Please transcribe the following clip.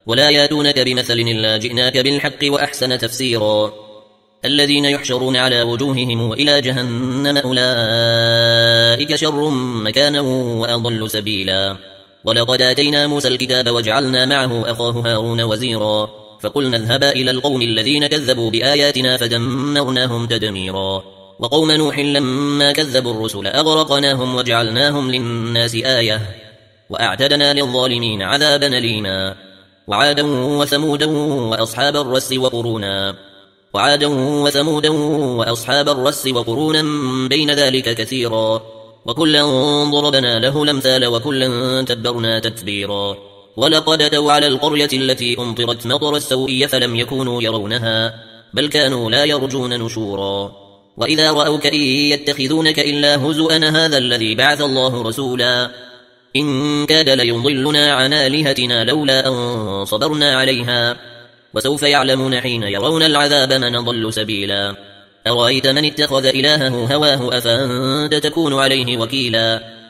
ولا ياتونك بمثل إلا جئناك بالحق وأحسن تفسيرا الذين يحشرون على وجوههم إلى جهنم أولئك شر مكانا وأضل سبيلا ولقد آتينا موسى الكتاب وجعلنا معه أخاه هارون وزيرا فقلنا اذهبا إلى القوم الذين كذبوا بآياتنا فدمرناهم تدميرا وقوم نوح لما كذبوا الرسل أغرقناهم وجعلناهم للناس آية وأعتدنا للظالمين عذابا أليما وعادا وثمودا وأصحاب الرس وقرونا بين ذلك كثيرا وكلا ضربنا له الأمثال وكلا تبرنا تتبيرا ولقد أتوا على القرية التي أمطرت مطر السوء فلم يكونوا يرونها بل كانوا لا يرجون نشورا وإذا رأوك إن يتخذونك إلا هزؤا هذا الذي بعث الله رسولا إن كاد ليضلنا عن آلهتنا لولا أن صبرنا عليها وسوف يعلمون حين يرون العذاب من ضل سبيلا أرأيت من اتخذ إلهه هواه أفأنت تكون عليه وكيلا